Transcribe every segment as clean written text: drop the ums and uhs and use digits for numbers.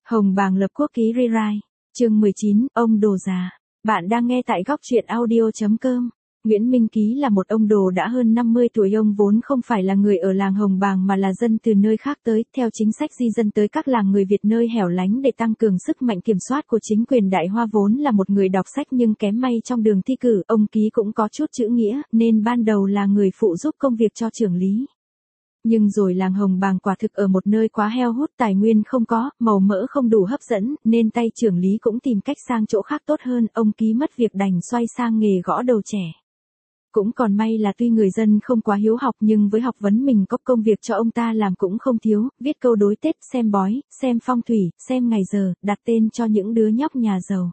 Hồng Bàng lập quốc ký rewrite. Chương 19, ông đồ già. Bạn đang nghe tại góc truyện audio.com. Nguyễn Minh Ký là một ông đồ đã hơn 50 tuổi. Ông vốn không phải là người ở làng Hồng Bàng mà là dân từ nơi khác tới, theo chính sách di dân tới các làng người Việt nơi hẻo lánh để tăng cường sức mạnh kiểm soát của chính quyền Đại Hoa. Vốn là một người đọc sách nhưng kém may trong đường thi cử, ông Ký cũng có chút chữ nghĩa, nên ban đầu là người phụ giúp công việc cho trưởng lý. Nhưng rồi làng Hồng Bàng quả thực ở một nơi quá heo hút, tài nguyên không có, màu mỡ không đủ hấp dẫn, nên tay trưởng lý cũng tìm cách sang chỗ khác tốt hơn. Ông Ký mất việc đành xoay sang nghề gõ đầu trẻ. Cũng còn may là tuy người dân không quá hiếu học nhưng với học vấn mình có, công việc cho ông ta làm cũng không thiếu, viết câu đối Tết, xem bói, xem phong thủy, xem ngày giờ, đặt tên cho những đứa nhóc nhà giàu.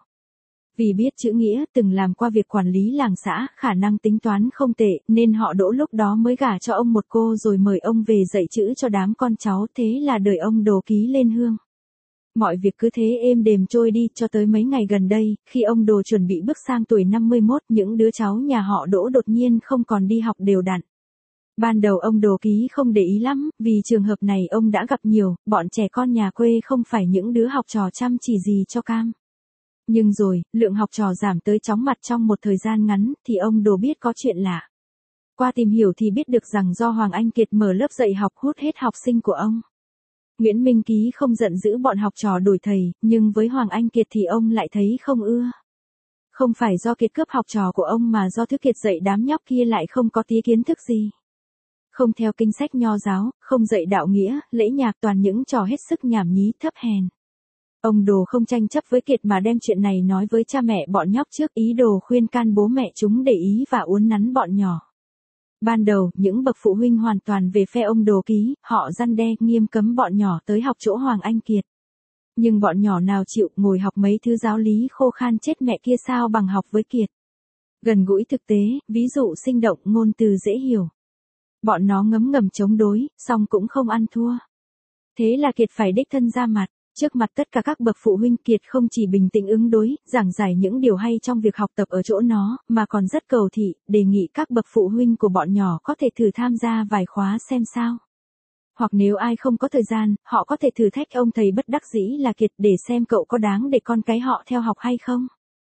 Vì biết chữ nghĩa, từng làm qua việc quản lý làng xã, khả năng tính toán không tệ, nên họ Đỗ lúc đó mới gả cho ông một cô rồi mời ông về dạy chữ cho đám con cháu, thế là đời ông Đồ Ký lên hương. Mọi việc cứ thế êm đềm trôi đi cho tới mấy ngày gần đây, khi ông Đồ chuẩn bị bước sang tuổi 51, những đứa cháu nhà họ Đỗ đột nhiên không còn đi học đều đặn. Ban đầu ông Đồ Ký không để ý lắm, vì trường hợp này ông đã gặp nhiều, bọn trẻ con nhà quê không phải những đứa học trò chăm chỉ gì cho cam. Nhưng rồi, lượng học trò giảm tới chóng mặt trong một thời gian ngắn, thì ông Đồ biết có chuyện lạ. Qua tìm hiểu thì biết được rằng do Hoàng Anh Kiệt mở lớp dạy học hút hết học sinh của ông. Nguyễn Minh Ký không giận dữ bọn học trò đổi thầy, nhưng với Hoàng Anh Kiệt thì ông lại thấy không ưa. Không phải do Kiệt cướp học trò của ông mà do thứ Kiệt dạy đám nhóc kia lại không có tí kiến thức gì. Không theo kinh sách nho giáo, không dạy đạo nghĩa, lễ nhạc, toàn những trò hết sức nhảm nhí thấp hèn. Ông Đồ không tranh chấp với Kiệt mà đem chuyện này nói với cha mẹ bọn nhóc trước, ý đồ khuyên can bố mẹ chúng để ý và uốn nắn bọn nhỏ. Ban đầu, những bậc phụ huynh hoàn toàn về phe ông Đồ Ký, họ răn đe, nghiêm cấm bọn nhỏ tới học chỗ Hoàng Anh Kiệt. Nhưng bọn nhỏ nào chịu, ngồi học mấy thứ giáo lý khô khan chết mẹ kia sao bằng học với Kiệt. Gần gũi thực tế, ví dụ sinh động, ngôn từ dễ hiểu. Bọn nó ngấm ngầm chống đối, song cũng không ăn thua. Thế là Kiệt phải đích thân ra mặt. Trước mặt tất cả các bậc phụ huynh, Kiệt không chỉ bình tĩnh ứng đối, giảng giải những điều hay trong việc học tập ở chỗ nó, mà còn rất cầu thị, đề nghị các bậc phụ huynh của bọn nhỏ có thể thử tham gia vài khóa xem sao. Hoặc nếu ai không có thời gian, họ có thể thử thách ông thầy bất đắc dĩ là Kiệt để xem cậu có đáng để con cái họ theo học hay không.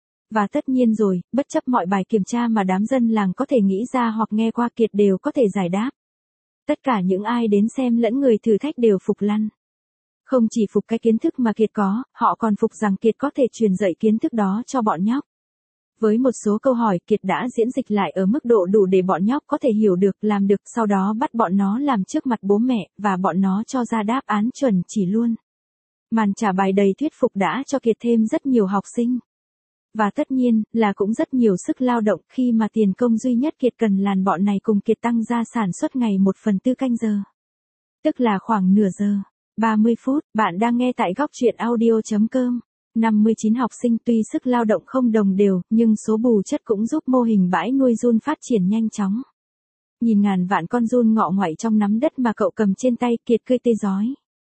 Và tất nhiên rồi, bất chấp mọi bài kiểm tra mà đám dân làng có thể nghĩ ra hoặc nghe qua, Kiệt đều có thể giải đáp. Tất cả những ai đến xem lẫn người thử thách đều phục lăn. Không chỉ phục cái kiến thức mà Kiệt có, họ còn phục rằng Kiệt có thể truyền dạy kiến thức đó cho bọn nhóc. Với một số câu hỏi, Kiệt đã diễn dịch lại ở mức độ đủ để bọn nhóc có thể hiểu được, làm được, sau đó bắt bọn nó làm trước mặt bố mẹ, và bọn nó cho ra đáp án chuẩn chỉ luôn. Màn trả bài đầy thuyết phục đã cho Kiệt thêm rất nhiều học sinh. Và tất nhiên, là cũng rất nhiều sức lao động, khi mà tiền công duy nhất Kiệt cần là bọn này cùng Kiệt tăng ra sản xuất ngày 1/4 canh giờ. Tức là khoảng nửa giờ. 30 phút, bạn đang nghe tại góc truyện audio.com. 59 học sinh, tuy sức lao động không đồng đều, nhưng số bù chất cũng giúp mô hình bãi nuôi giun phát triển nhanh chóng. Nhìn ngàn vạn con giun ngọ ngoại trong nắm đất mà cậu cầm trên tay, Kiệt cười tê rói.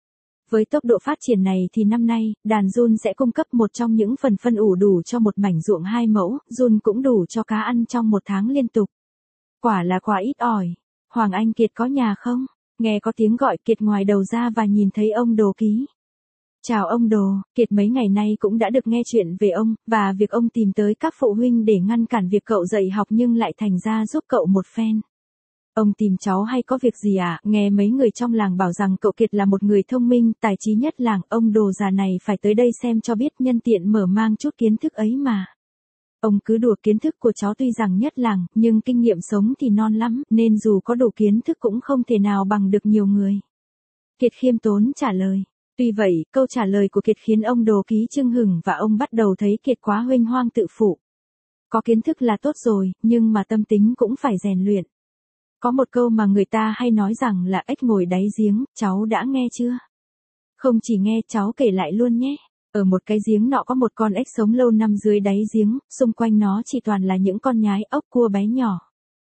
Với tốc độ phát triển này thì năm nay, đàn giun sẽ cung cấp một trong những phần phân ủ đủ cho một mảnh ruộng 2 mẫu, giun cũng đủ cho cá ăn trong một tháng liên tục. Quả là quá ít ỏi. Hoàng Anh Kiệt có nhà không? Nghe có tiếng gọi, Kiệt ngoài đầu ra và nhìn thấy ông Đồ Ký. Chào ông Đồ, Kiệt mấy ngày nay cũng đã được nghe chuyện về ông, và việc ông tìm tới các phụ huynh để ngăn cản việc cậu dạy học nhưng lại thành ra giúp cậu một phen. Ông tìm cháu hay có việc gì à? Nghe mấy người trong làng bảo rằng cậu Kiệt là một người thông minh, tài trí nhất làng, ông Đồ già này phải tới đây xem cho biết, nhân tiện mở mang chút kiến thức ấy mà. Ông cứ đùa, kiến thức của cháu tuy rằng nhất làng, nhưng kinh nghiệm sống thì non lắm, nên dù có đủ kiến thức cũng không thể nào bằng được nhiều người. Kiệt khiêm tốn trả lời. Tuy vậy, câu trả lời của Kiệt khiến ông Đồ Ký chưng hửng và ông bắt đầu thấy Kiệt quá huênh hoang tự phụ. Có kiến thức là tốt rồi, nhưng mà tâm tính cũng phải rèn luyện. Có một câu mà người ta hay nói rằng là ếch ngồi đáy giếng, cháu đã nghe chưa? Không chỉ nghe, cháu kể lại luôn nhé. Ở một cái giếng nọ có một con ếch sống lâu năm dưới đáy giếng, xung quanh nó chỉ toàn là những con nhái ốc cua bé nhỏ.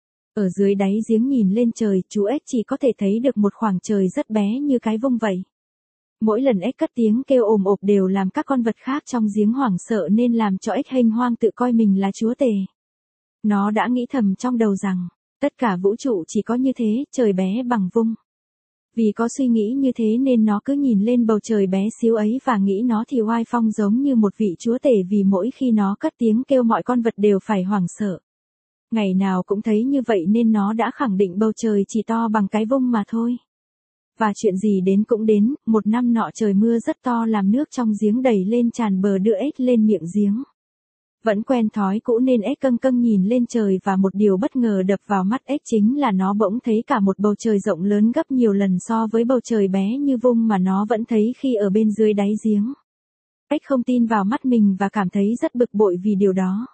Ở dưới đáy giếng nhìn lên trời, chú ếch chỉ có thể thấy được một khoảng trời rất bé như cái vung vậy. Mỗi lần ếch cất tiếng kêu ồm ộp đều làm các con vật khác trong giếng hoảng sợ nên làm cho ếch hênh hoang tự coi mình là chúa tể. Nó đã nghĩ thầm trong đầu rằng, tất cả vũ trụ chỉ có như thế, trời bé bằng vung. Vì có suy nghĩ như thế nên nó cứ nhìn lên bầu trời bé xíu ấy và nghĩ nó thì oai phong giống như một vị chúa tể vì mỗi khi nó cất tiếng kêu mọi con vật đều phải hoảng sợ. Ngày nào cũng thấy như vậy nên nó đã khẳng định bầu trời chỉ to bằng cái vung mà thôi. Và chuyện gì đến cũng đến, một năm nọ trời mưa rất to làm nước trong giếng đầy lên tràn bờ đưa ếch lên miệng giếng. Vẫn quen thói cũ nên ếch câng câng nhìn lên trời và một điều bất ngờ đập vào mắt ếch chính là nó bỗng thấy cả một bầu trời rộng lớn gấp nhiều lần so với bầu trời bé như vung mà nó vẫn thấy khi ở bên dưới đáy giếng. Ếch không tin vào mắt mình và cảm thấy rất bực bội vì điều đó.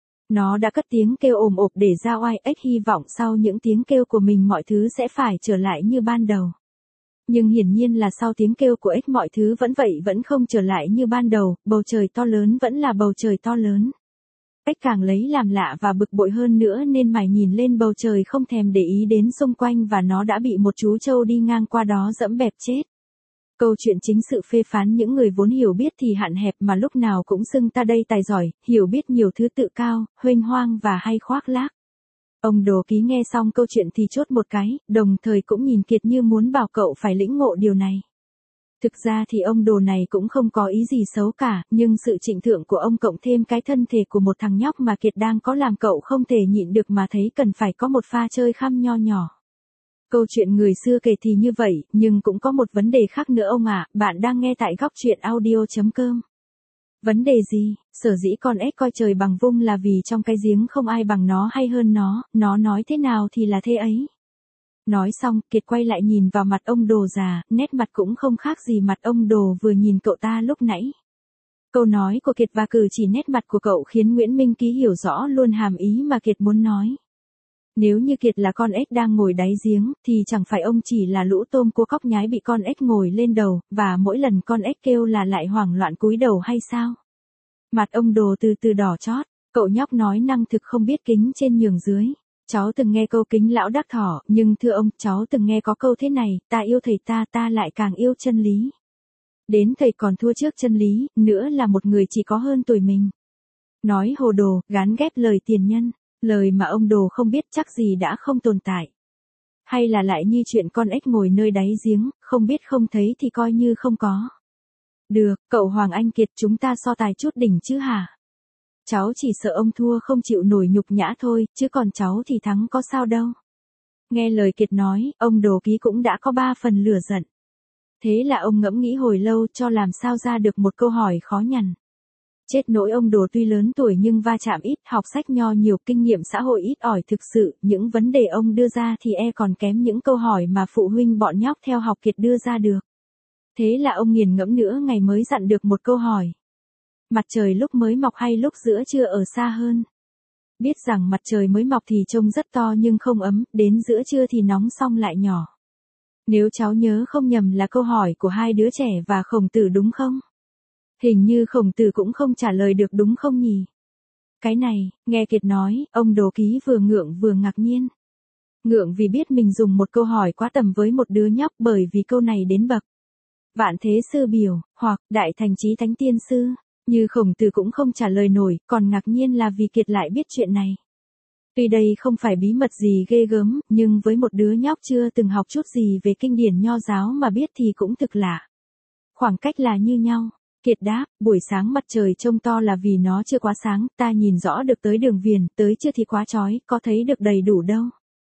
Nó đã cất tiếng kêu ồm ộp để ra oai, ếch hy vọng sau những tiếng kêu của mình mọi thứ sẽ phải trở lại như ban đầu. Nhưng hiển nhiên là sau tiếng kêu của ếch mọi thứ vẫn không trở lại như ban đầu, bầu trời to lớn vẫn là bầu trời to lớn. Ếch càng lấy làm lạ và bực bội hơn nữa nên mải nhìn lên bầu trời không thèm để ý đến xung quanh và nó đã bị một chú trâu đi ngang qua đó dẫm bẹp chết. Câu chuyện chính sự phê phán những người vốn hiểu biết thì hạn hẹp mà lúc nào cũng xưng ta đây tài giỏi, hiểu biết nhiều thứ tự cao, huênh hoang và hay khoác lác. Ông Đồ Ký nghe xong câu chuyện thì chốt một cái, đồng thời cũng nhìn Kiệt như muốn bảo cậu phải lĩnh ngộ điều này. Thực ra thì ông Đồ này cũng không có ý gì xấu cả, nhưng sự trịnh thượng của ông cộng thêm cái thân thể của một thằng nhóc mà Kiệt đang có làm cậu không thể nhịn được mà thấy cần phải có một pha chơi khăm nho nhỏ. Câu chuyện người xưa kể thì như vậy, nhưng cũng có một vấn đề khác nữa ông ạ, bạn đang nghe tại góc truyện audio.com. Vấn đề gì? Sở dĩ con ếch coi trời bằng vung là vì trong cái giếng không ai bằng nó hay hơn nó nói thế nào thì là thế ấy. Nói xong, Kiệt quay lại nhìn vào mặt ông Đồ già, nét mặt cũng không khác gì mặt ông Đồ vừa nhìn cậu ta lúc nãy. Câu nói của Kiệt và cử chỉ nét mặt của cậu khiến Nguyễn Minh Ký hiểu rõ luôn hàm ý mà Kiệt muốn nói. Nếu như Kiệt là con ếch đang ngồi đáy giếng, thì chẳng phải ông chỉ là lũ tôm cua cóc nhái bị con ếch ngồi lên đầu, và mỗi lần con ếch kêu là lại hoảng loạn cúi đầu hay sao? Mặt ông Đồ từ từ đỏ chót, cậu nhóc nói năng thực không biết kính trên nhường dưới. Cháu từng nghe câu kính lão đắc thỏ, nhưng thưa ông, cháu từng nghe có câu thế này, ta yêu thầy ta lại càng yêu chân lý. Đến thầy còn thua trước chân lý, nữa là một người chỉ có hơn tuổi mình. Nói hồ đồ, gán ghép lời tiền nhân. Lời mà ông Đồ không biết chắc gì đã không tồn tại. Hay là lại như chuyện con ếch ngồi nơi đáy giếng, không biết không thấy thì coi như không có. Được, cậu Hoàng Anh Kiệt chúng ta so tài chút đỉnh chứ hả? Cháu chỉ sợ ông thua không chịu nổi nhục nhã thôi, chứ còn cháu thì thắng có sao đâu. Nghe lời Kiệt nói, ông Đồ Ký cũng đã có 3 phần lửa giận. Thế là ông ngẫm nghĩ hồi lâu cho làm sao ra được một câu hỏi khó nhằn. Chết nỗi ông Đồ tuy lớn tuổi nhưng va chạm ít, học sách nho nhiều, kinh nghiệm xã hội ít ỏi thực sự, những vấn đề ông đưa ra thì còn kém những câu hỏi mà phụ huynh bọn nhóc theo học Kiệt đưa ra được. Thế là ông nghiền ngẫm nữa ngày mới dặn được một câu hỏi. Mặt trời lúc mới mọc hay lúc giữa trưa ở xa hơn? Biết rằng mặt trời mới mọc thì trông rất to nhưng không ấm, đến giữa trưa thì nóng xong lại nhỏ. Nếu cháu nhớ không nhầm là câu hỏi của 2 đứa trẻ và Khổng Tử đúng không? Hình như Khổng Tử cũng không trả lời được đúng không nhỉ? Cái này, nghe Kiệt nói, ông Đồ Ký vừa ngượng vừa ngạc nhiên. Ngượng vì biết mình dùng một câu hỏi quá tầm với một đứa nhóc bởi vì câu này đến bậc Vạn Thế Sư Biểu, hoặc Đại Thành Chí Thánh Tiên Sư, như Khổng Tử cũng không trả lời nổi, còn ngạc nhiên là vì Kiệt lại biết chuyện này. Tuy đây không phải bí mật gì ghê gớm, nhưng với một đứa nhóc chưa từng học chút gì về kinh điển nho giáo mà biết thì cũng thực lạ. Khoảng cách là như nhau. Kiệt đáp, buổi sáng mặt trời trông to là vì nó chưa quá sáng, ta nhìn rõ được tới đường viền, tới chưa thì quá chói, có thấy được đầy đủ đâu.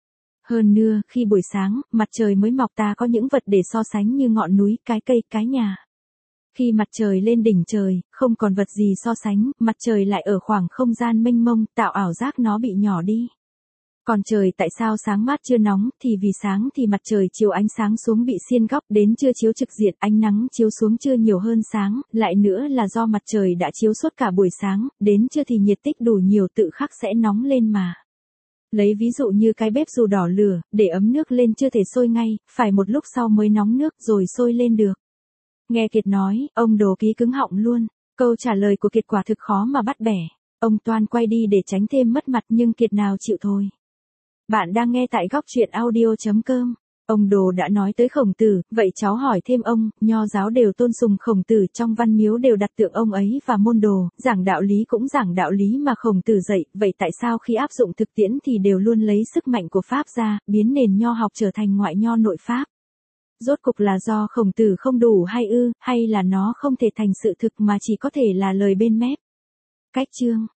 Hơn nữa, khi buổi sáng, mặt trời mới mọc ta có những vật để so sánh như ngọn núi, cái cây, cái nhà. Khi mặt trời lên đỉnh trời, không còn vật gì so sánh, mặt trời lại ở khoảng không gian mênh mông, tạo ảo giác nó bị nhỏ đi. Còn trời tại sao sáng mát chưa nóng, thì vì sáng thì mặt trời chiếu ánh sáng xuống bị xiên góc, đến trưa chiếu trực diện, ánh nắng chiếu xuống trưa nhiều hơn sáng, lại nữa là do mặt trời đã chiếu suốt cả buổi sáng, đến trưa thì nhiệt tích đủ nhiều tự khắc sẽ nóng lên mà. Lấy ví dụ như cái bếp dù đỏ lửa, để ấm nước lên chưa thể sôi ngay, phải một lúc sau mới nóng nước rồi sôi lên được. Nghe Kiệt nói, ông Đồ Ký cứng họng luôn, câu trả lời của Kiệt quả thực khó mà bắt bẻ. Ông toan quay đi để tránh thêm mất mặt nhưng Kiệt nào chịu thôi. Bạn đang nghe tại góc truyện audio.com. Ông Đồ đã nói tới Khổng Tử, vậy cháu hỏi thêm ông, nho giáo đều tôn sùng Khổng Tử, trong văn miếu đều đặt tượng ông ấy và môn đồ, giảng đạo lý cũng giảng đạo lý mà Khổng Tử dạy, vậy tại sao khi áp dụng thực tiễn thì đều luôn lấy sức mạnh của Pháp ra, biến nền nho học trở thành ngoại nho nội Pháp? Rốt cục là do Khổng Tử không đủ hay là nó không thể thành sự thực mà chỉ có thể là lời bên mép. Cách chương